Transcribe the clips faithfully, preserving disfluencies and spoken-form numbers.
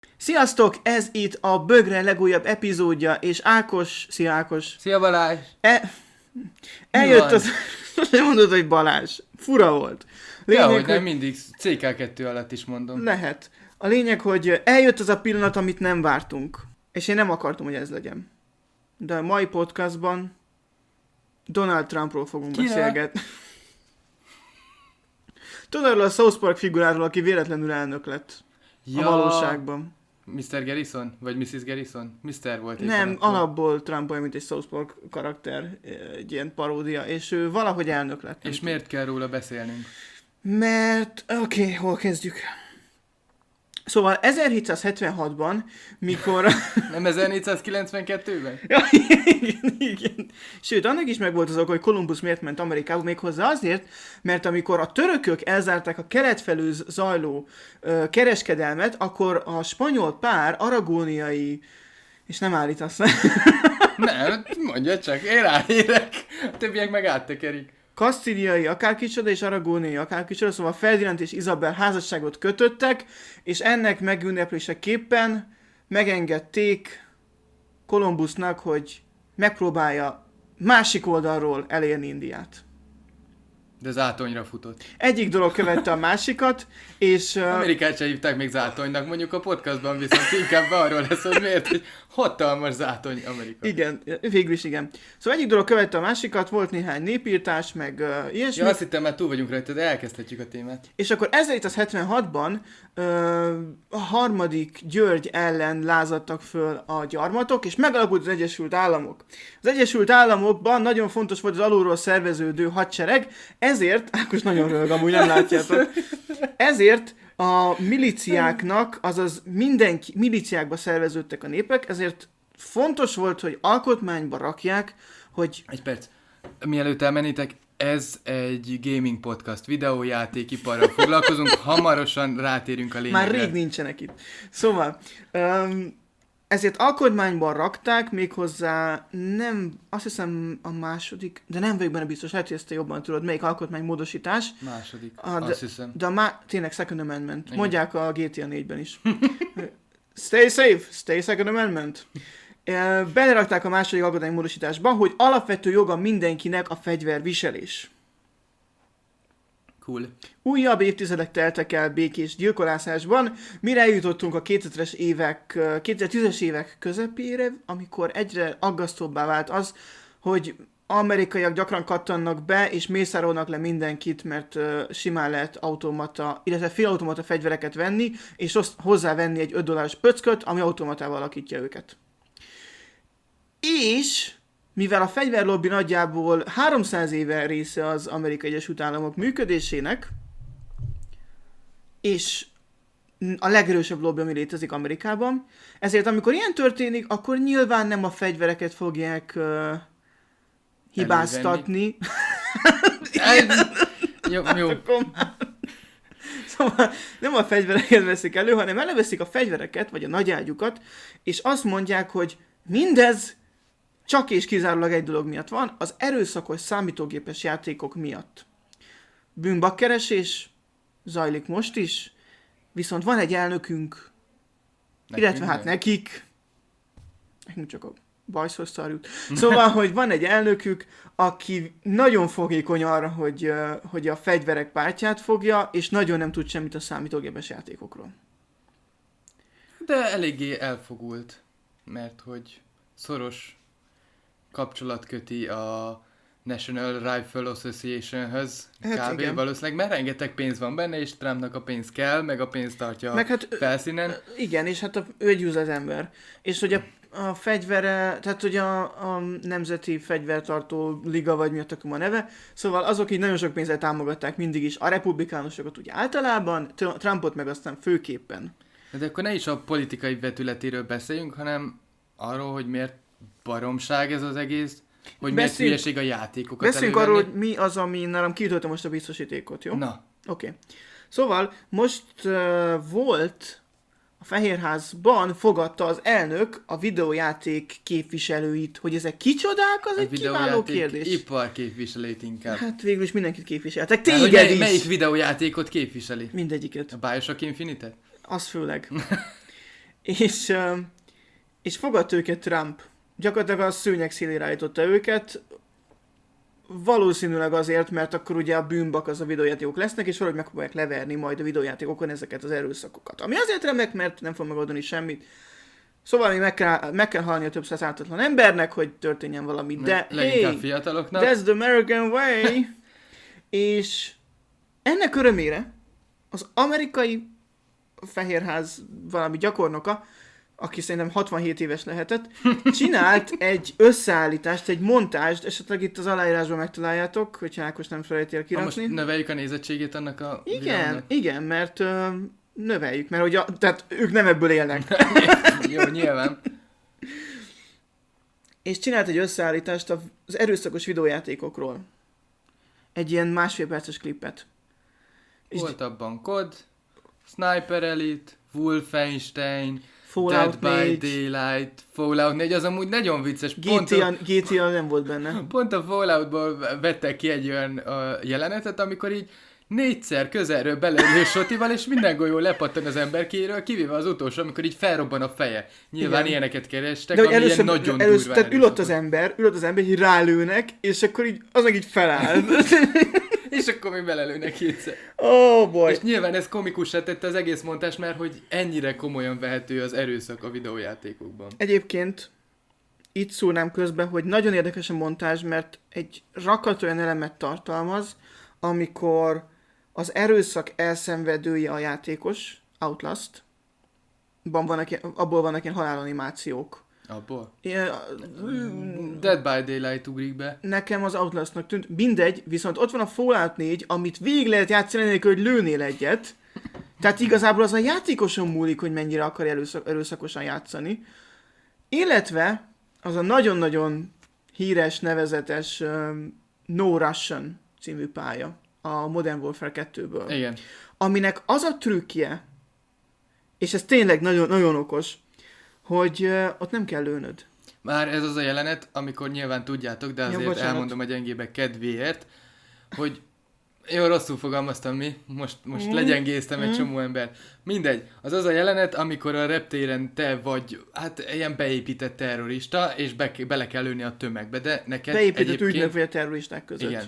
Sziasztok! Ez itt a Bögre legújabb epizódja, és Ákos... Szia Ákos! Szia Balázs! E... Eljött az... Nem mondod, hogy Balázs. Fura volt. Lényeg, ja, hogy nem mindig cé ká kettő alatt is mondom. Lehet. A lényeg, hogy eljött az a pillanat, amit nem vártunk. És én nem akartam, hogy ez legyen. De a mai podcastban Donald Trumpról fogunk Kire? beszélgetni. Tudod arról a South Park figuráról, aki véletlenül elnök lett. Ja. A valóságban. miszter Garrison? Vagy missziz Garrison? miszter volt. Nem, alapból Trump olyan, mint egy South Park karakter, egy ilyen paródia, és ő valahogy elnök lett. És miért kell róla beszélnünk? Mert, oké, okay, hol kezdjük? Szóval ezerhétszázhetvenhatban, mikor... Nem ezernégyszázkilencvenkettőben? Ja, igen, igen. Sőt, annak is megvolt az ok, hogy Kolumbusz miért ment Amerikába, méghozzá azért, mert amikor a törökök elzárták a kelet felől zajló ö, kereskedelmet, akkor a spanyol pár aragóniai... És nem állítasz, nem? Nem, mondja csak, én ráérek, a többiek meg áttekerik. Kasztíliai akárkicsoda és aragóniai akárkicsoda, szóval Ferdinand és Izabel házasságot kötöttek, és ennek megünnepléseképpen megengedték Kolumbusznak, hogy megpróbálja másik oldalról elérni Indiát. De zátonyra futott. Egyik dolog követte a másikat, és... Uh... Amerikát se hívták még zátonynak, mondjuk a podcastban viszont inkább arról lesz, hogy miért, hogy hatalmas zátony Amerika. Igen, végül is igen. Szóval egyik dolog követte a másikat, volt néhány népírtás, meg uh, ilyesmi. Ja, azt hittem, már túl vagyunk rajta, de elkezdhetjük a témát. És akkor ezerhétszázhetvenhatban uh, a harmadik György ellen lázadtak föl a gyarmatok, és megalakult az Egyesült Államok. Az Egyesült Államokban nagyon fontos volt az alulról szerveződő hadsereg, ezért, Ákos nagyon röhög, amúgy nem látjátok, ezért a milíciáknak, azaz mindenki, milíciákba szerveződtek a népek, ezért fontos volt, hogy alkotmányba rakják, hogy... Egy perc. Mielőtt elmennétek, ez egy gaming podcast, videójátékiparral foglalkozunk, hamarosan rátérünk a lényegre. Már rég nincsenek itt. Szóval... Um, ezért alkotmányban rakták, méghozzá nem, azt hiszem a második, de nem vagyok benne biztos, lehet, hogy ezt te jobban tudod, melyik alkotmánymódosítás. Második, a, de, azt hiszem. De a má, tényleg Second Amendment. Igen. Mondják a gé té á négyben is. Stay safe, stay Second Amendment. Belerakták a második alkotmánymódosításba, hogy alapvető joga mindenkinek a fegyverviselés. Cool. Újabb évtizedek teltek el békés gyilkolászásban, mire eljutottunk a kétezres évek, kétezer-tízes évek közepére, amikor egyre aggasztóbbá vált az, hogy amerikaiak gyakran kattannak be, és mészárolnak le mindenkit, mert uh, simán lehet automata, illetve félautomata fegyvereket venni, és hozzávenni egy öt dolláros pöcköt, ami automatával alakítja őket. És... mivel a fegyverlobbi nagyjából háromszáz éve része az Amerikai Egyesült Államok működésének, és a legerősebb lobby, ami létezik Amerikában, ezért amikor ilyen történik, akkor nyilván nem a fegyvereket fogják uh, hibáztatni. jó, jó. Szóval nem a fegyvereket veszik elő, hanem előveszik a fegyvereket, vagy a nagyágyukat, és azt mondják, hogy mindez csak és kizárólag egy dolog miatt van, az erőszakos számítógépes játékok miatt. Bűnbakkeresés zajlik most is, viszont van egy elnökünk, nekünk illetve hát nekik, nekünk csak a bajszhoz szarjut. Szóval, hogy van egy elnökük, aki nagyon fogékony arra, hogy, hogy a fegyverek pártját fogja, és nagyon nem tud semmit a számítógépes játékokról. De eléggé elfogult, mert hogy szoros kapcsolat köti a National Rifle Association-höz, hát kb. Igen. Valószínűleg, mert rengeteg pénz van benne, és Trumpnak a pénz kell, meg a pénz tartja meg hát, felszínen. Igen, és hát a, ő egy üzletember. És hogy a, a fegyvere, tehát hogy a, a Nemzeti Fegyvertartó Liga, vagy mi a tökum a neve, szóval azok így nagyon sok pénzzel támogatták mindig is a republikánusokat úgy általában, Trumpot meg aztán főképpen. De akkor ne is a politikai vetületéről beszéljünk, hanem arról, hogy miért baromság ez az egész, hogy miért hülyeség a játékokat beszéljünk arról, hogy mi az, ami nálam kiütölte most a biztosítékot, jó? Na. Oké. Okay. Szóval most uh, volt a Fehérházban fogadta az elnök a videójáték képviselőit, hogy ezek kicsodák, az a egy kiváló kérdés. Ipar képviselőit inkább. Hát végül is mindenkit képviseltek. Téged mely, is. Melyik videójátékot képviseli? Mindegyiket. A Bioshock Infinite-et? Az főleg. és, ö, és fogadta őket Trump. Gyakorlatilag a szőnyeg szélére állította őket, valószínűleg azért, mert akkor ugye a bűnbak az a videójátékok lesznek, és valahogy megpróbálják leverni majd a videójátékokon ezeket az erőszakokat. Ami azért remek, mert nem fog megoldani semmit. Szóval még meg kell, meg kell halni a több száz ártatlan embernek, hogy történjen valami, de leginkább hey, fiataloknak. that's the American way! És ennek örömére az amerikai Fehérház valami gyakornoka, aki szerintem hatvanhét éves lehetett, csinált egy összeállítást, egy montást, esetleg itt az aláírásban megtaláljátok, hogyha Ákos nem felejtél kirakni. Most növeljük a nézettségét annak a Igen, videónak. igen, mert ö, növeljük, mert ugye, tehát ők nem ebből élnek. Jó, nyilván. És csinált egy összeállítást az erőszakos videójátékokról. Egy ilyen másfél perces klippet. Volt abban kod, Sniper Elite, Wolfenstein, Fallout Dead by négy, Daylight, Fallout négy, az amúgy nagyon vicces. Pont gé té á, a, gé té á nem volt benne. pont a Falloutból vettek ki egy olyan uh, jelenetet, amikor így négyszer közelről belelő sotival, és minden golyó lepattan az emberkéről, kivéve az utolsó, amikor így felrobban a feje. Nyilván Igen. ilyeneket kerestek, De hogy ami először, ilyen nagyon először durván tehát ülött erőszakos. az ember, ülött az ember, így rálőnek, és akkor így, az meg így feláll. És akkor még belelőnek kétszer. Oh boy. És nyilván ez komikusra tette az egész montás, mert hogy ennyire komolyan vehető az erőszak a videójátékokban. Egyébként itt szúrnám közbe, hogy nagyon érdekes a montázs, mert egy rakat olyan elemet tartalmaz, amikor az erőszak elszenvedője a játékos, Outlast, Ban vannak, ilyen- abból vannak ilyen halálanimációk. Abból? Ilyen, Dead by Daylight ugrik be. nekem az Outlastnak tűnt, mindegy, viszont ott van a Fallout négy, amit végig lehet játszani, nélkül, hogy lőnél egyet. Tehát igazából az a játékoson múlik, hogy mennyire akar erőszak, erőszakosan játszani. Illetve az a nagyon-nagyon híres, nevezetes um, No Russian című pálya a Modern Warfare kettőből. Igen. Aminek az a trükkje, és ez tényleg nagyon, nagyon okos, hogy uh, ott nem kell lőnöd. Már ez az a jelenet, amikor nyilván tudjátok, de Ja, azért bocsánat. elmondom a gyengébek kedvéért, hogy jó, rosszul fogalmaztam mi, most, most Mm. legyengéztem egy Mm. csomó ember. Mindegy, az az a jelenet, amikor a reptéren te vagy, hát ilyen beépített terrorista, és be, bele kell lőni a tömegbe, de neked Beépített egyébként... ügynök vagy a terroristák között. Igen.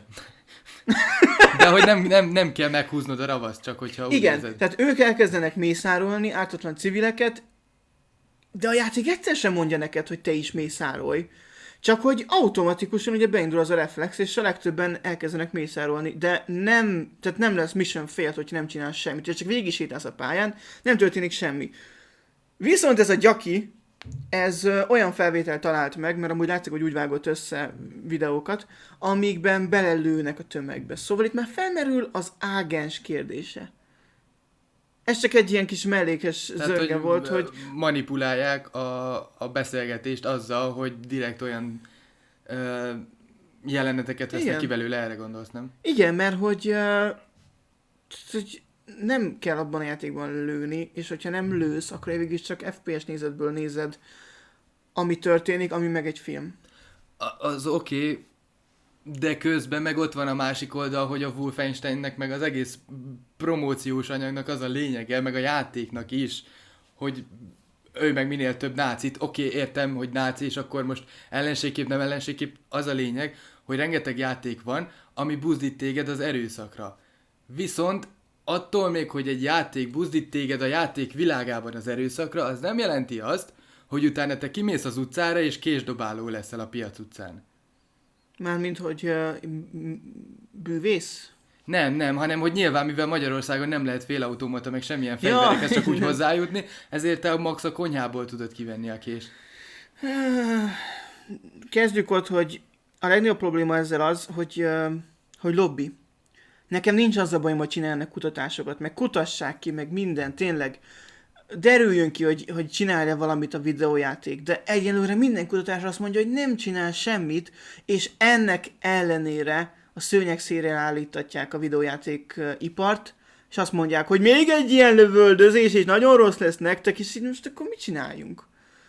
De hogy nem, nem, nem kell meghúznod a ravaszt, csak hogyha úgy Igen, érzed. tehát ők elkezdenek mészárolni ártatlan civileket, de a játék egyszer sem mondja neked, hogy te is mészárolj. Csak hogy automatikusan ugye beindul az a reflex, és a legtöbben elkezdenek mészárolni, de nem, tehát nem lesz mission failed, hogy nem csinálsz semmit, csak végig sétálsz a pályán, nem történik semmi. Viszont ez a gyaki, ez ö, olyan felvételt talált meg, mert amúgy látszik, hogy úgy vágott össze videókat, amikben belelőnek a tömegbe. Szóval itt már felmerül az ágens kérdése. Ez csak egy ilyen kis mellékes zörge volt, hogy manipulálják a, a beszélgetést azzal, hogy direkt olyan ö, jeleneteket vesznek Igen. ki belőle, erre gondolsz, nem? igen, mert hogy, uh, hogy nem kell abban a játékban lőni, és hogyha nem lősz, akkor végig is csak ef pé es nézetből nézed, ami történik, ami meg egy film. A- az oké, okay, de közben meg ott van a másik oldal, hogy a Wolfensteinnek meg az egész promóciós anyagnak az a lényege, meg a játéknak is, hogy ő meg minél több nácit, oké, okay, értem, hogy náci, és akkor most ellenségkép, nem ellenségkép, az a lényeg, hogy rengeteg játék van, ami buzdít téged az erőszakra. Viszont attól még, hogy egy játék buzdít téged a játék világában az erőszakra, az nem jelenti azt, hogy utána te kimész az utcára, és késdobáló leszel a piac utcán. Mármint, hogy uh, m- bűvész? Nem, nem, hanem hogy nyilván, mivel Magyarországon nem lehet félautomata, meg semmilyen fegyverekhez Ja. csak úgy hozzájutni, ezért te a max a konyhából tudod kivenni a kést. Kezdjük ott, hogy a legnagyobb probléma ezzel az, hogy, uh, hogy lobby. Nekem nincs az a bajom, hogy csinálnak kutatásokat, meg kutassák ki, meg minden, tényleg derüljön ki, hogy, hogy csinálja valamit a videójáték, de egyelőre minden kutatás azt mondja, hogy nem csinál semmit, és ennek ellenére a szőnyeg szélére állítatják a videójáték uh, ipart, és azt mondják, hogy még egy ilyen lövöldözés, és nagyon rossz lesz nektek, és így most akkor mit csináljunk?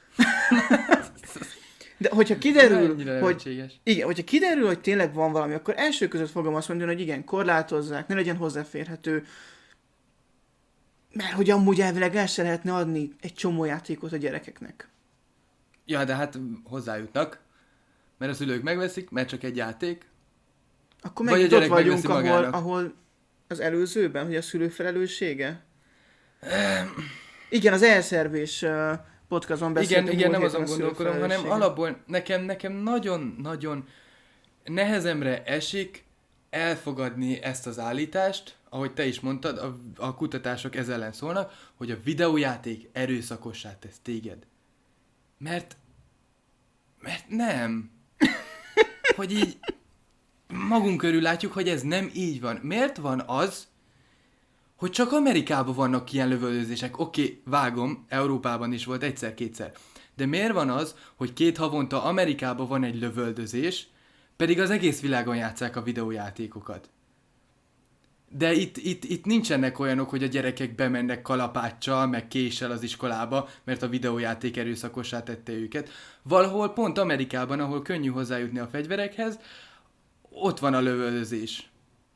De hogyha kiderül, Ennyire hogy nevetséges. igen, hogyha kiderül, hogy tényleg van valami, akkor első között fogom azt mondani, hogy igen, korlátozzák, ne legyen hozzáférhető. Mert hogy amúgy elvileg el se lehetne adni egy csomó játékot a gyerekeknek. Ja, de hát hozzájutnak, mert a szülők megveszik, mert csak egy játék. Akkor megint ott vagyunk, ahol, ahol az előzőben, hogy a szülő felelőssége. Igen, az elszervés podcaston beszéltünk. Igen, igen, nem azon gondolkodom, hanem alapból nekem, nekem nagyon-nagyon nehezemre esik elfogadni ezt az állítást, ahogy te is mondtad, a, a kutatások ezzel ellen szólnak, hogy a videójáték erőszakossá tesz téged. Mert, mert nem. Hogy így magunk körül látjuk, hogy ez nem így van. Miért van az, hogy csak Amerikában vannak ilyen lövöldözések? Oké, okay, vágom, Európában is volt egyszer-kétszer. De miért van az, hogy két havonta Amerikában van egy lövöldözés, pedig az egész világon játsszák a videójátékokat? De itt, itt, itt nincsenek olyanok, hogy a gyerekek bemennek kalapáccsal, meg késsel az iskolába, mert a videójáték erőszakossá tette őket. Valahol pont Amerikában, ahol könnyű hozzájutni a fegyverekhez, ott van a lövöldözés.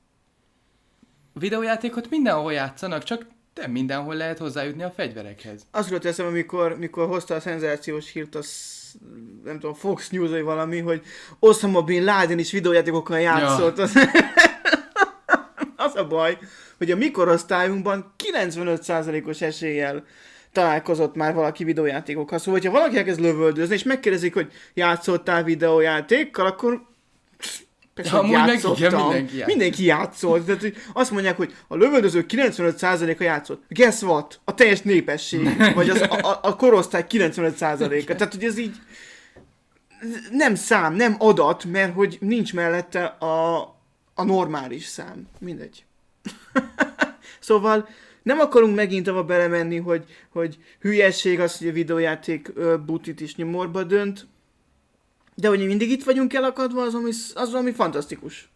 A videójátékot mindenhol játszanak, csak nem mindenhol lehet hozzájutni a fegyverekhez. Azt jutott eszem, amikor mikor hozta a szenzációs hírt, az, nem tudom, Fox News vagy valami, hogy Osama Bin Laden is videójátékokkal játszott. Ja. Az, az a baj, hogy a mi korosztályunkban kilencvenöt százalékos eséllyel találkozott már valaki videójátékokkal. Szóval, hogyha valaki elkezd lövöldözni, és megkérdezik, hogy játszottál videójátékkal, akkor persze, ja, játszottam. Igen, mindenki játszott. Mindenki játszott. Tehát, hogy azt mondják, hogy a lövöldözők kilencvenöt százaléka játszott. Guess what? A teljes népesség, vagy az, a, a korosztály kilencvenöt százaléka. Tehát, hogy ez így nem szám, nem adat, mert hogy nincs mellette a, a normális szám. Mindegy. Szóval nem akarunk megint abba belemenni, hogy, hogy hülyesség az, hogy a videójáték butit is nyomorba dönt, de hogy mindig itt vagyunk elakadva, az, ami, az ami fantasztikus.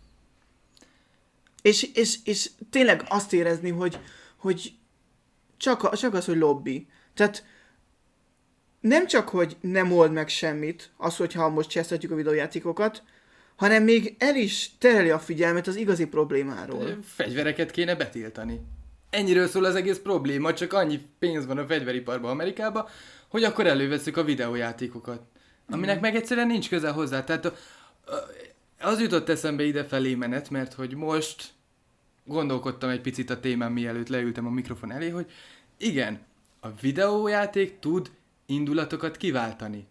És, és, és tényleg azt érezni, hogy, hogy csak, csak az, hogy lobby. Tehát nem csak, hogy nem old meg semmit, az, hogyha most csesztetjük a videójátékokat, hanem még el is tereli a figyelmet az igazi problémáról. Fegyvereket kéne betiltani. Ennyiről szól az egész probléma, csak annyi pénz van a fegyveriparban Amerikában, hogy akkor elővesszük a videójátékokat. Aminek mm. meg egyszerűen nincs köze hozzá. Tehát az jutott eszembe idefelé menet, mert hogy most gondolkodtam egy picit a témán, mielőtt leültem a mikrofon elé, hogy igen, a videójáték tud indulatokat kiváltani.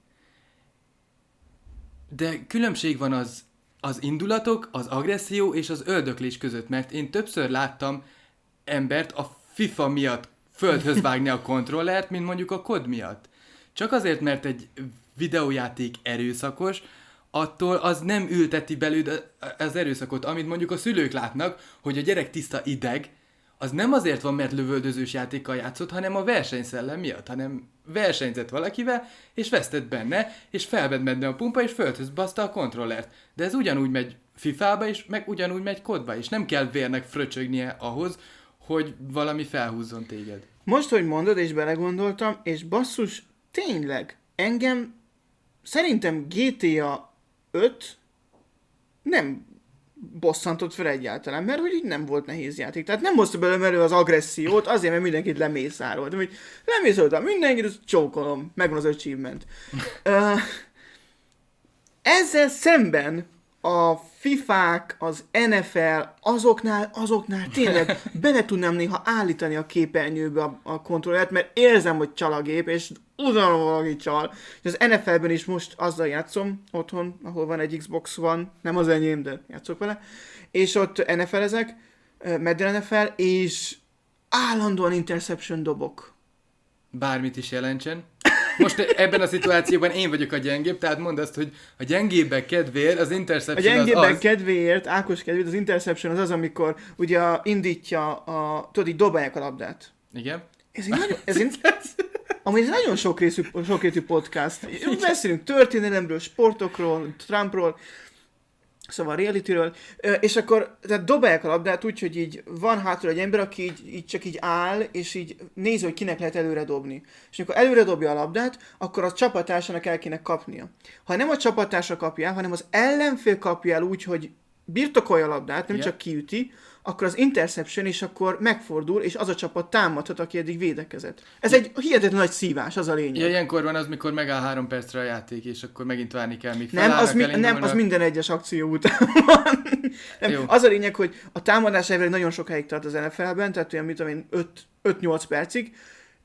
De különbség van az, az indulatok, az agresszió és az öldöklés között, mert én többször láttam embert a FIFA miatt földhöz vágni a kontrollert, mint mondjuk a kod miatt. Csak azért, mert egy videójáték erőszakos, attól az nem ülteti belőle az erőszakot, amit mondjuk a szülők látnak, hogy a gyerek tiszta ideg, az nem azért van, mert lövöldözős játékkal játszott, hanem a versenyszellem miatt, hanem versenyzett valakivel, és vesztett benne, és felvett benne a pumpa, és földhöz baszta a kontrollert. De ez ugyanúgy megy fifába is, meg ugyanúgy megy kodba is. Nem kell vérnek fröcsögnie ahhoz, hogy valami felhúzzon téged. Most, hogy mondod, és belegondoltam, és basszus, tényleg, engem szerintem gé té á öt nem bosszantott fel egyáltalán, mert hogy így nem volt nehéz játék. Tehát nem hozta belőle elő az agressziót, azért, mert mindenkit lemészároltam. Hogy lemészároltam mindenkit, azt csókolom, megvan az achievement. uh, ezzel szemben a fifák, az en ef el, azoknál, azoknál tényleg bele tudnám néha állítani a képernyőbe a, a kontrollert, mert érzem, hogy csal a gép, és udalom valaki csal. És az en ef el-ben is most azzal játszom otthon, ahol van egy Xbox One, nem az enyém, de játszok vele, és ott en ef el-ezek, Madden en ef el, és állandóan interception dobok. Bármit is jelentsen. Most ebben a szituációban én vagyok a gyengébb, tehát mondd azt, hogy a gyengébbek kedvéért az interception az az... A gyengébbek kedvéért, Ákos kedvéért, az interception az az, amikor ugye indítja a... Tudod, így dobálják a labdát. Igen. Ez egy nagyon... Ez egy, ami ez nagyon sokrészű, sokrétű podcast. Beszélünk történelemről, sportokról, Trumpról, szóval realityről, és akkor tehát dobálják a labdát úgy, hogy így van hátul egy ember, aki így, így csak így áll, és így nézi, hogy kinek lehet előre dobni. És amikor előre dobja a labdát, akkor a csapattársának el kéne kapnia. Ha nem a csapattársa kapja el, hanem az ellenfél kapja el úgy, hogy birtokolja a labdát, nem Igen. csak kiüti, akkor az interception is akkor megfordul, és az a csapat támadhat, aki eddig védekezett. Ez egy hihetetlen nagy szívás, az a lényeg. Ja, ilyenkor van az, mikor megáll három percre a játék, és akkor megint várni kell, míg Nem, az, mi, nem, az minden egyes akció után van. Nem, az a lényeg, hogy a támadás elvileg nagyon sokáig tart az en ef el-ben, tehát olyan, mit tudom én, öt-nyolc percig,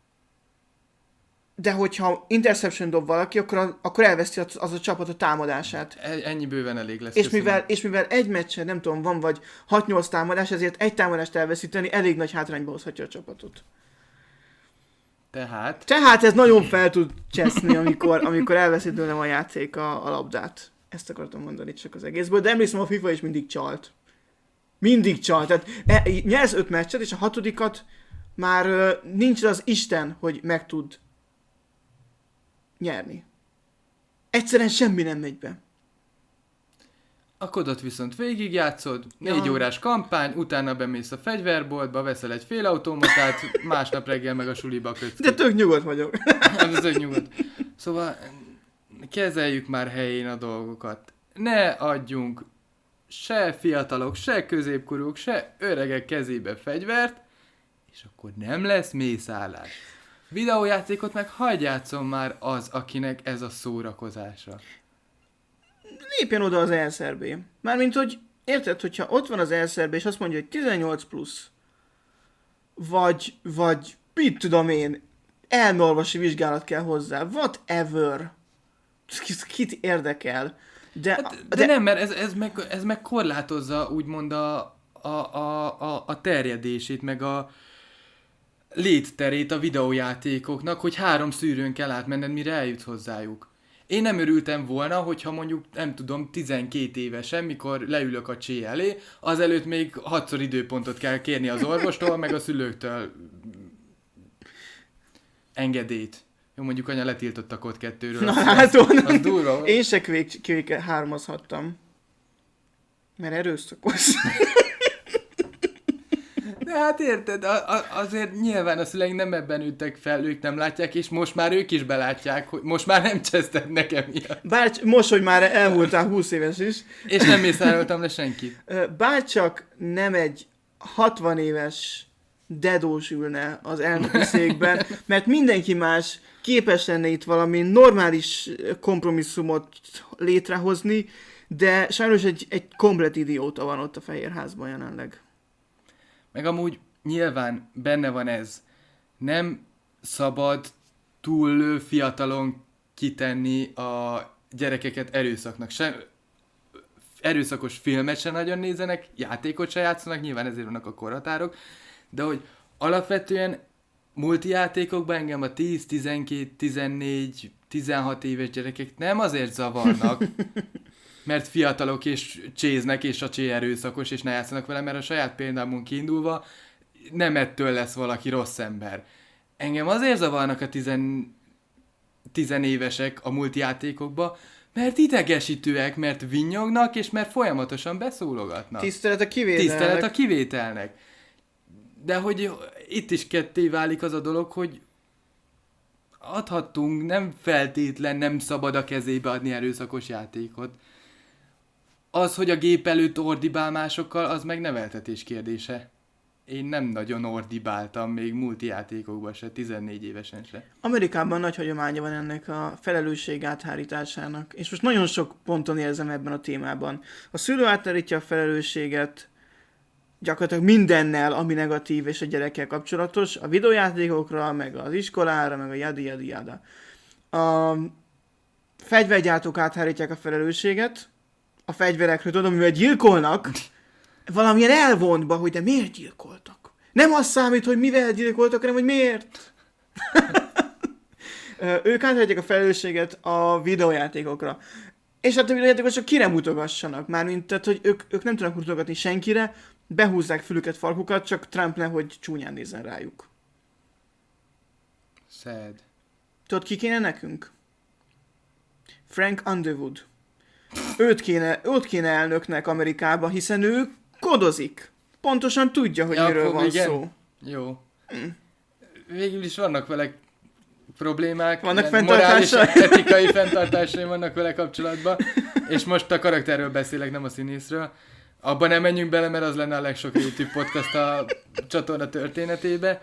de hogyha interception dob valaki, akkor, akkor elveszti az, az a csapat a támadását. Ennyi bőven elég lesz. És mivel, és mivel egy meccsen, nem tudom, van vagy hat-nyolc támadás, ezért egy támadást elveszíteni elég nagy hátrányba hozhatja a csapatot. Tehát? Tehát ez nagyon fel tud cseszni, amikor, amikor elveszít tőlem a játék a, a labdát. Ezt akartam mondani csak az egészből, de emlékszem, a FIFA is mindig csalt. Mindig csalt. Tehát e, nyersz öt meccset, és a hatodikat már uh, nincs az Isten, hogy meg tud nyerni. Egyszerűen semmi nem megy be. A kodot viszont végigjátszod, négy Ja. órás kampány, utána bemész a fegyverboltba, veszel egy félautomatát, másnap reggel meg a suliba kötsz. De tök nyugodt vagyok. Ez egy nyugodt. Szóval kezeljük már helyén a dolgokat. Ne adjunk se fiatalok, se középkorúk, se öregek kezébe fegyvert, és akkor nem lesz mészállás. Videójátékot meg hagyj játszom már az, akinek ez a szórakozása. Lépjen oda az el es er bé. Mármint, hogy érted, hogyha ott van az el es er bé, és azt mondja, hogy tizennyolc plusz, vagy, vagy mit tudom én, elmeolvasi vizsgálat kell hozzá, whatever. Kit érdekel. De, Hát, de, de nem, mert ez, ez, meg, ez meg korlátozza úgymond a, a, a, a, a terjedését, meg a létterét a videójátékoknak, hogy három szűrőn kell átmenned, mire eljutsz hozzájuk. Én nem örültem volna, hogyha mondjuk, nem tudom, tizenkét évesen, mikor leülök a csé elé, azelőtt még hatszor időpontot kell kérni az orvostól, meg a szülőktől engedélyt. Jó, mondjuk anya letiltott a kod kettőről. Na az, látod, az, az durva. én se kvék, kvék hármazhattam. Mert erőszakos. De hát érted, a, a, azért nyilván a szüleink nem ebben ültek fel, ők nem látják, és most már ők is belátják, hogy most már nem cseszted nekem ilyet. Bár most, hogy már elmúltál húsz éves is. És nem mészároltam le senkit. Bárcsak nem egy hatvan éves dedós ülne az elnöki székben, mert mindenki más képes lenne itt valami normális kompromisszumot létrehozni, de sajnos egy, egy komplet idióta van ott a Fehérházban jelenleg. Meg amúgy nyilván benne van ez. Nem szabad túl fiatalon kitenni a gyerekeket erőszaknak. Sem, erőszakos filmet se nagyon nézenek, játékot se játszanak, nyilván ezért vannak a korhatárok, de hogy alapvetően multijátékokban engem a tíz, tizenkét, tizennégy, tizenhat éves gyerekek nem azért zavarnak, mert fiatalok és cséznek, és a csé erőszakos, és ne játszanak vele, mert a saját példámon kiindulva nem ettől lesz valaki rossz ember. Engem azért zavarnak a tizen, tizenévesek a multijátékokba, mert idegesítőek, mert vinnyognak, és mert folyamatosan beszólogatnak. Tisztelet a kivételnek. Tisztelet a kivételnek. De hogy itt is ketté válik az a dolog, hogy adhattunk, nem feltétlen, nem szabad a kezébe adni erőszakos játékot. Az, hogy a gép előtt ordibál másokkal, az meg neveltetés kérdése. Én nem nagyon ordibáltam még multijátékokban se, tizennégy évesen se. Amerikában nagy hagyománya van ennek a felelősség áthárításának, és most nagyon sok ponton érzem ebben a témában. A szülő áthárítja a felelősséget gyakorlatilag mindennel, ami negatív és a gyerekkel kapcsolatos, a videójátékokra, meg az iskolára, meg a jadi jadi jada. A fegyvergyártók áthárítják a felelősséget, a fegyverekről, tudom, mivel gyilkolnak, valamilyen elvontba, hogy de miért gyilkoltak. Nem az számít, hogy mivel gyilkoltak, hanem hogy miért. Ők áthárítják a felelősséget a videójátékokra. És hát a videójátékok csak kire mutogassanak. Mármint, tehát, hogy ők, ők nem tudnak mutogatni senkire, behúzzák fülüket, farkukat, csak Trump nehogy csúnyán nézzen rájuk. Sad. Tudod, ki kéne nekünk? Frank Underwood. Őt kéne, őt kéne elnöknek Amerikába, hiszen ő kodozik. Pontosan tudja, hogy Ja, miről akkor van igen. szó. Jó. Végül is vannak vele problémák. Vannak meg morális, fenntartásai. etikai fenntartásai vannak vele kapcsolatban. És most a karakterről beszélek, nem a színészről. Abban nem menjünk bele, mert az lenne a legsok YouTube podcast a csatorna történetébe.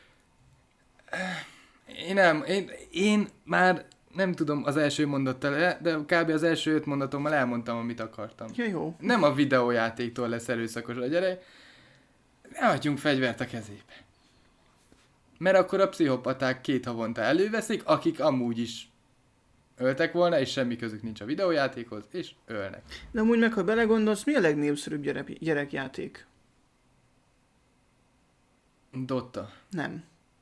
Én nem, én, én már nem tudom az első mondattal, de kb. Az első öt mondatommal elmondtam, amit akartam. Ja, jó. Nem a videójátéktól lesz erőszakos a gyerek, ne adjunk fegyvert a kezébe. Mert akkor a pszichopaták két havonta előveszik, akik amúgy is öltek volna, és semmi közük nincs a videójátékhoz, és ölnek. De amúgy meg, ha belegondolsz, mi a legnépszerűbb gyerek, gyerekjáték? Dotta. Nem.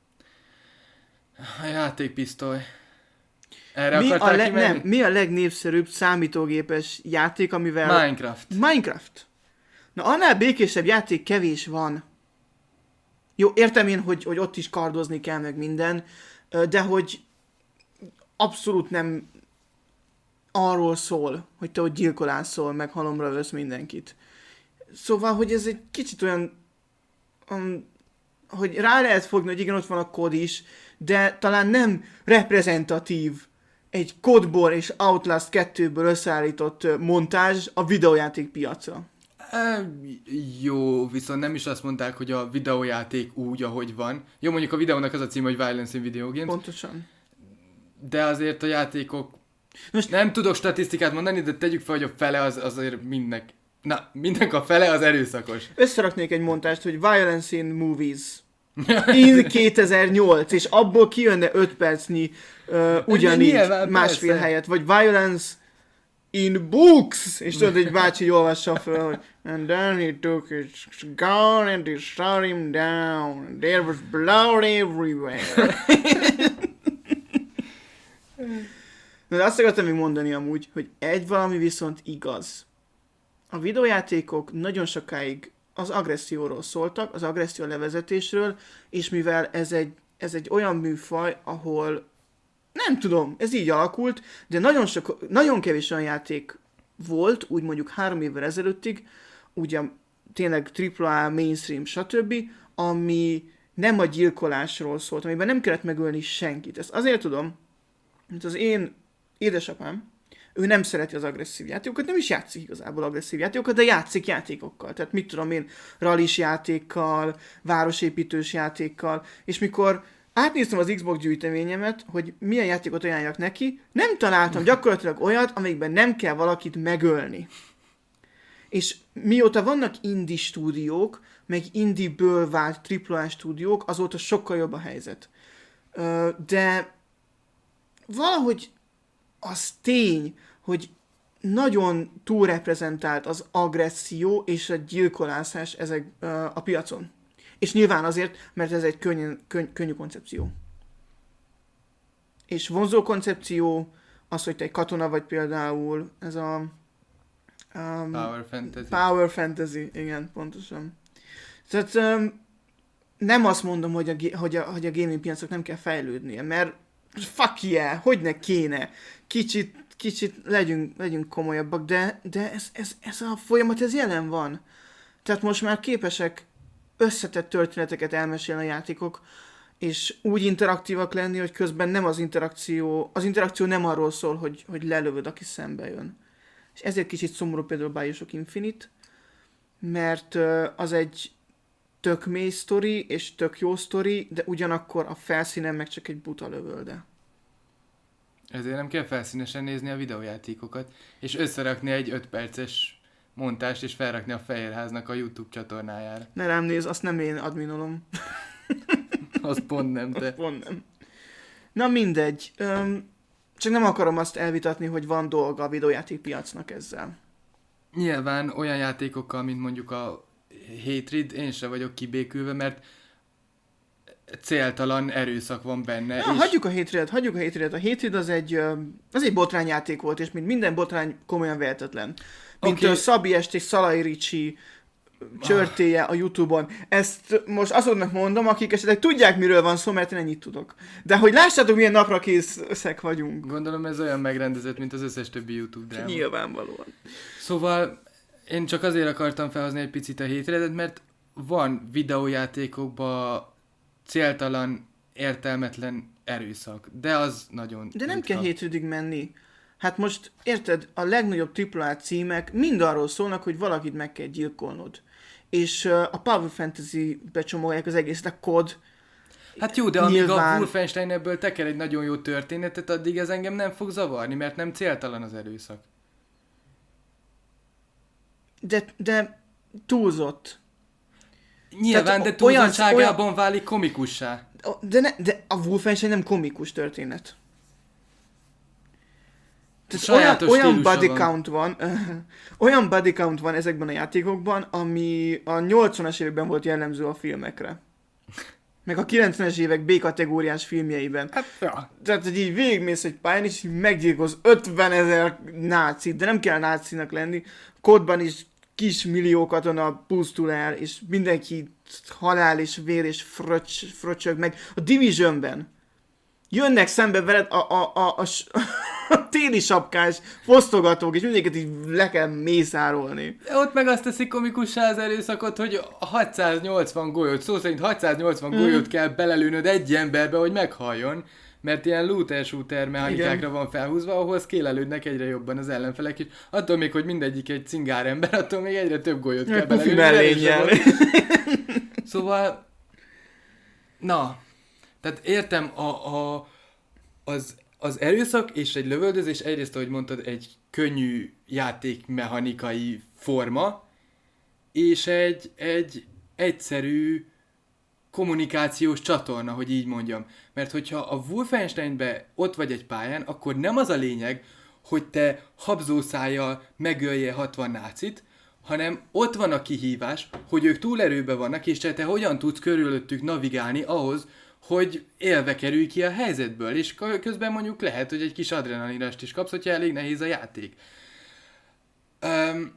A játékpisztoly. Erre Mi a, akartál le- kimenni? nem, mi a legnépszerűbb számítógépes játék, amivel... Minecraft. Minecraft. Na, annál békésebb játék kevés van. Jó, értem én, hogy, hogy ott is kardozni kell meg minden, de hogy abszolút nem arról szól, hogy te ott gyilkolászol, meg halomra vesz mindenkit. Szóval, hogy ez egy kicsit olyan, um, hogy rá lehet fogni, hogy igen, ott van a kód is, de talán nem reprezentatív egy kódból és Outlast kettőből összeállított montázs a videójáték piacra. E, jó, viszont nem is azt mondták, hogy a videójáték úgy, ahogy van. Jó, mondjuk a videónak az a cím, hogy Violence in Video Games. Pontosan. De azért a játékok... Most nem tudok statisztikát mondani, de tegyük fel, hogy a fele az azért mindnek... Na, mindenk a fele az erőszakos. összeraknék egy montást, hogy Violence in Movies. In kétezer-nyolc, és abból kijönne öt percnyi uh, ugyanígy nyilván, másfél persze. helyet, vagy Violence in Books, és tudod, egy bácsi olvassa föl, hogy and then he took his gun and he shot him down, and there was blood everywhere. De azt akartam még mondani amúgy, hogy egy valami viszont igaz. A videójátékok nagyon sokáig az agresszióról szóltak, az agresszió levezetésről, és mivel ez egy, ez egy olyan műfaj, ahol nem tudom, ez így alakult, de nagyon, sok, nagyon kevés olyan játék volt, úgy mondjuk három évvel ezelőttig, ugye tényleg tripla á, mainstream, stb., ami nem a gyilkolásról szólt, amiben nem kellett megölni senkit. Ezt azért tudom, mert az én édesapám, ő nem szereti az agresszív játékokat, nem is játszik igazából agresszív játékokat, de játszik játékokkal. Tehát mit tudom én, rallis játékkal, városépítős játékkal, és mikor átnéztem az Xbox gyűjteményemet, hogy milyen játékot ajánljak neki, nem találtam gyakorlatilag olyat, amelyikben nem kell valakit megölni. És mióta vannak indie stúdiók, meg indie-ből vált tripla á stúdiók, azóta sokkal jobb a helyzet. De valahogy az tény, hogy nagyon túlreprezentált az agresszió és a gyilkolászás ezek uh, a piacon. És nyilván azért, mert ez egy könny, könny, könnyű koncepció. És vonzó koncepció, az, hogy te egy katona vagy például, ez a... Um, Power Fantasy. Power Fantasy, igen, pontosan. Tehát um, nem azt mondom, hogy a, hogy, a, hogy a gaming piacok nem kell fejlődnie, mert fuck yeah, hogy ne kéne. Kicsit, kicsit legyünk, legyünk komolyabbak, de, de ez, ez, ez a folyamat, ez jelen van. Tehát most már képesek összetett történeteket elmesélni a játékok, és úgy interaktívak lenni, hogy közben nem az interakció, az interakció nem arról szól, hogy, hogy lelövöd, aki szembe jön. És ezért kicsit szomorú például Bioshock Infinite, mert az egy tök mély sztori, és tök jó sztori, de ugyanakkor a felszínen meg csak egy buta lövölde. Ezért nem kell felszínesen nézni a videójátékokat, és összerakni egy öt perces montást, és felrakni a Fehérháznak a YouTube csatornájára. Ne rám néz, azt nem én adminolom. Az pont nem te. Az pont nem. Na mindegy. Öm, csak nem akarom azt elvitatni, hogy van dolga a videójátékpiacnak ezzel. Nyilván olyan játékokkal, mint mondjuk a Hatred, én sem vagyok kibékülve, mert céltalan erőszak van benne. Na, és... hagyjuk a Hatred-et, hagyjuk a Hatred-et. A Hatred az egy, az egy botrányjáték volt, és mint minden botrány komolyan vehetetlen. Mint okay. a Szabi Est és Szalai Ricsi csörtéje a YouTube-on. Ezt most azoknak mondom, akik esetleg tudják, miről van szó, mert én ennyit tudok. De hogy lássátok, milyen napra készek vagyunk. Gondolom ez olyan megrendezett, mint az összes többi YouTube dráma. Nyilvánvalóan. Szóval én csak azért akartam felhozni egy picit a Hatredet, mert van videójátékokban céltalan, értelmetlen erőszak, de az nagyon De nem ritka. kell Hatredig menni. Hát most, érted, a legnagyobb á á á címek mind arról szólnak, hogy valakit meg kell gyilkolnod. És uh, a Power Fantasy-be csomagolják az egészet, a kod. Hát jó, de amíg Nyilván... a Wolfenstein ebből teker egy nagyon jó történetet, addig ez engem nem fog zavarni, mert nem céltalan az erőszak. De, de túlzott. Nyilván, Tehát de olyan- túlzottságában olyan... válik komikussá. De, ne, de a Wolfenstein nem komikus történet. Tehát olyan, Sajátos olyan stílusa body van. count van, olyan body count van ezekben a játékokban, ami a nyolcvanas években volt jellemző a filmekre. Meg a kilencvenes évek B-kategóriás filmjeiben. Hát, ja. Tehát, hogy így végigmész egy pályán, és így meggyilkolsz ötvenezer nácit, de nem kell nácinak lenni. Kódban is kis millió katona pusztul el, és mindenki halál és vér és fröcs, fröcsög meg. A Divisionben jönnek szembe veled a, a, a, a, a téli sapkás fosztogatók, és mindenket így le kell mészárolni. Ott meg azt teszik komikussá az erőszakot, hogy hatszáznyolcvan golyót, szó szerint hatszáznyolcvan mm. golyót kell belelőnöd egy emberbe, hogy meghalljon, mert ilyen looter-shooter mechanikákra van felhúzva, ahhoz kélelődnek egyre jobban az ellenfelek, és attól még, hogy mindegyik egy cingár ember, attól még egyre több golyót kell belelőnöd. Szóval, na, tehát értem, a, a, az, az erőszak és egy lövöldözés egyrészt, ahogy mondtad, egy könnyű játékmechanikai forma, és egy, egy egyszerű kommunikációs csatorna, hogy így mondjam. Mert hogyha a Wolfensteinbe ott vagy egy pályán, akkor nem az a lényeg, hogy te habzószájjal megöljél hatvan nácit, hanem ott van a kihívás, hogy ők túlerőben vannak, és te hogyan tudsz körülöttük navigálni ahhoz, hogy élve kerülj ki a helyzetből, és közben mondjuk lehet, hogy egy kis adrenalinast is kapsz, hogyha elég nehéz a játék. Um,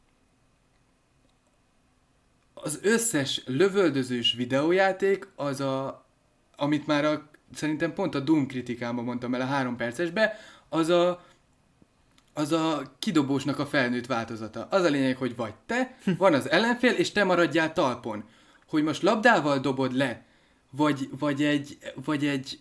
az összes lövöldözős videójáték, az a, amit már a, szerintem pont a Doom kritikámban mondtam el a három percesbe, az a az a kidobósnak a felnőtt változata. Az a lényeg, hogy vagy te, van az ellenfél, és te maradjál talpon. Hogy most labdával dobod le, vagy, vagy, egy, vagy egy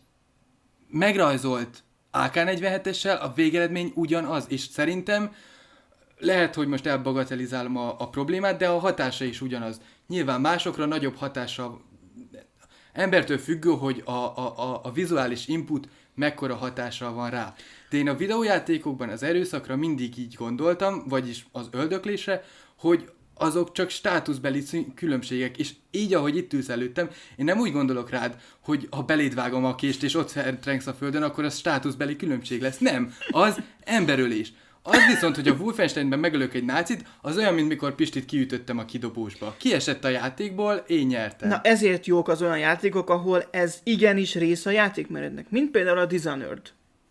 megrajzolt á ká negyvenhetessel, a végeredmény ugyanaz. És szerintem lehet, hogy most elbagatelizálom a, a problémát, de a hatása is ugyanaz. Nyilván másokra nagyobb hatása, embertől függő, hogy a, a, a, a vizuális input mekkora hatással van rá. De én a videójátékokban az erőszakra mindig így gondoltam, vagyis az öldöklésre, hogy azok csak státuszbeli különbségek, és így, ahogy itt ülsz előttem, én nem úgy gondolok rád, hogy ha beléd vágom a kést, és ott feltrengsz a földön, akkor az státuszbeli különbség lesz. Nem, az emberölés. Az viszont, hogy a Wolfensteinben megölök egy nácit, az olyan, mint mikor Pistit kiütöttem a kidobósba. Kiesett a játékból, én nyertem. Na ezért jók az olyan játékok, ahol ez igenis része a játékmenetnek, mint például a Dishonored.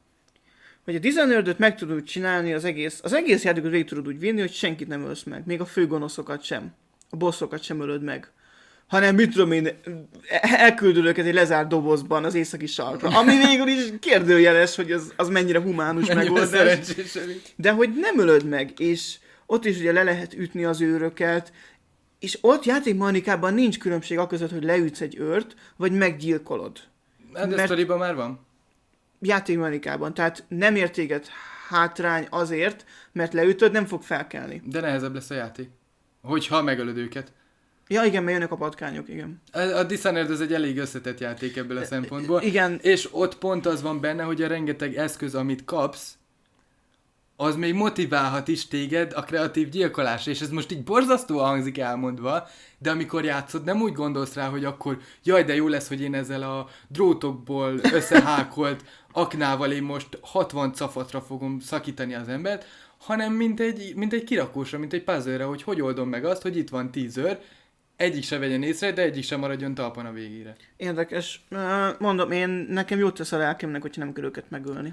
Hogy a Dishonored-öt meg tudod csinálni, az egész, az egész játékot végig tudod úgy vinni, hogy senkit nem ölsz meg, még a főgonoszokat sem, a bosszokat sem ölöd meg. Hanem mit tudom én, elküldöd őket egy lezárt dobozban az északi sarkra, ami végül is kérdőjeles, hogy az, az mennyire humánus megoldás. De hogy nem ölöd meg, és ott is ugye le lehet ütni az őröket, és ott játékmechanikában nincs különbség aközött, hogy leütsz egy őrt, vagy meggyilkolod. Hát de sztoriban már van. Játékmechanikában, tehát nem ér téged hátrány azért, mert leütöd, nem fog felkelni. De nehezebb lesz a játék. Hogyha megölöd őket. Ja, igen, mert jönnek a patkányok, igen. A, a Dishonored az egy elég összetett játék ebből a szempontból. Igen. És ott pont az van benne, hogy a rengeteg eszköz, amit kapsz, az még motiválhat is téged a kreatív gyilkolásra. És ez most így borzasztóan hangzik elmondva, de amikor játszod, nem úgy gondolsz rá, hogy akkor jaj, de jó lesz, hogy én ezzel a drótokból összehákolt aknával én most hatvan cafatra fogom szakítani az embert, hanem mint egy, mint egy kirakósra, mint egy puzzle-re, hogy hogy oldom meg azt, hogy itt van tíz őr, egyik se vegyen észre, de egyik sem maradjon talpon a végére. Érdekes. Mondom, én nekem jót tesz a lelkemnek, hogyha nem kell őket megölni.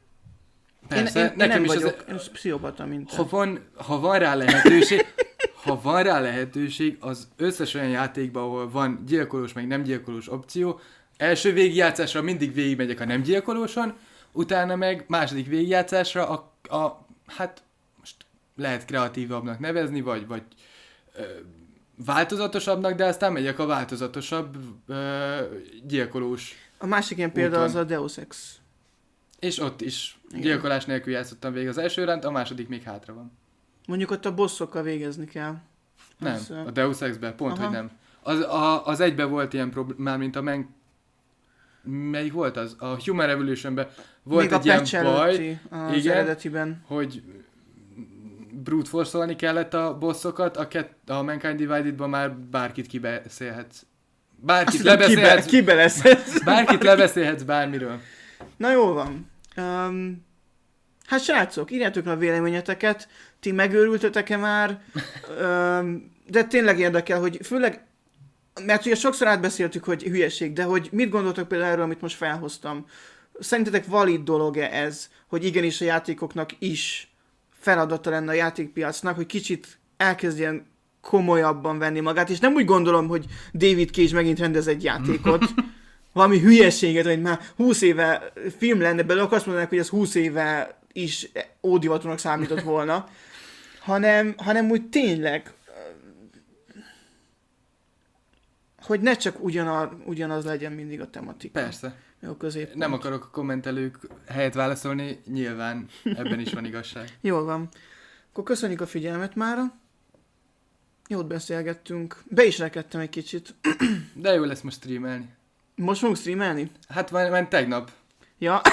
Persze, én, én, nekem én nem is vagyok, az... én pszichopata, mint ha van, ha van rá lehetőség, ha van rá lehetőség, az összes olyan játékban, ahol van gyilkolós, meg nem gyilkolós opció, első végigjátszásra mindig végigmegyek a nem gyilkolóson, utána meg második végigjátszásra a, a hát most lehet kreatívabbnak nevezni, vagy, vagy ö, változatosabbnak, de aztán megyek a változatosabb ö, gyilkolós A másik ilyen példa úton. az a Deus Ex. És ott is Igen. gyilkolás nélkül játszottam végig az első ránt, a második még hátra van. Mondjuk ott a bosszokkal végezni kell. Nem, Az, a Deus Ex-ben, pont, aha. hogy nem. Az, a, az egyben volt ilyen probléma, mármint a men... Melyik volt az? A Human Revolution-ben volt még egy ilyen baj, előtti, az igen, eredetiben. hogy brute force-olni kellett a bossokat, a, kett, a Mankind Divided-ban már bárkit kibeszélhetsz. Bárkit Azt lebeszélhetsz. Kibe, kibe lesz. Bárkit lebeszélhetsz bármiről. Na jó van. Um, hát srácok, írjátok a véleményeteket. Ti megőrültetek-e már? Um, de tényleg érdekel, hogy főleg, mert ugye sokszor átbeszéltük, hogy hülyeség, de hogy mit gondoltok például erről, amit most felhoztam? Szerintetek valid dolog-e ez, hogy igenis a játékoknak is feladata lenne a játékpiacnak, hogy kicsit elkezdjen komolyabban venni magát, és nem úgy gondolom, hogy David Cage megint rendez egy játékot, valami hülyeséget, hogy már húsz éve film lenne belőle, akkor azt mondanak, hogy ez húsz éve is ódivatúnak számított volna, hanem, hanem úgy tényleg, hogy ne csak ugyanaz, ugyanaz legyen mindig a tematika. Persze. Jó, középpont. Nem akarok a kommentelők helyet válaszolni, nyilván ebben is van igazság. Jól van. Akkor köszönjük a figyelmet mára. Jót beszélgettünk. Be is rekedtem egy kicsit. De jó lesz most streamelni. Most fogunk streamelni? Hát már, már tegnap. Ja.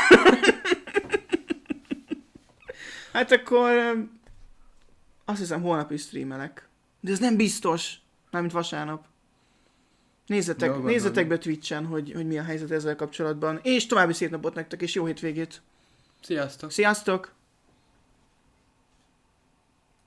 Hát akkor öm, azt hiszem holnap is streamelek. De ez nem biztos. Mármint vasárnap. Nézzetek, Jó, nézzetek be Twitchen, hogy, hogy mi a helyzet ezzel kapcsolatban. És további szép napot nektek, és jó hétvégét. Sziasztok! Sziasztok!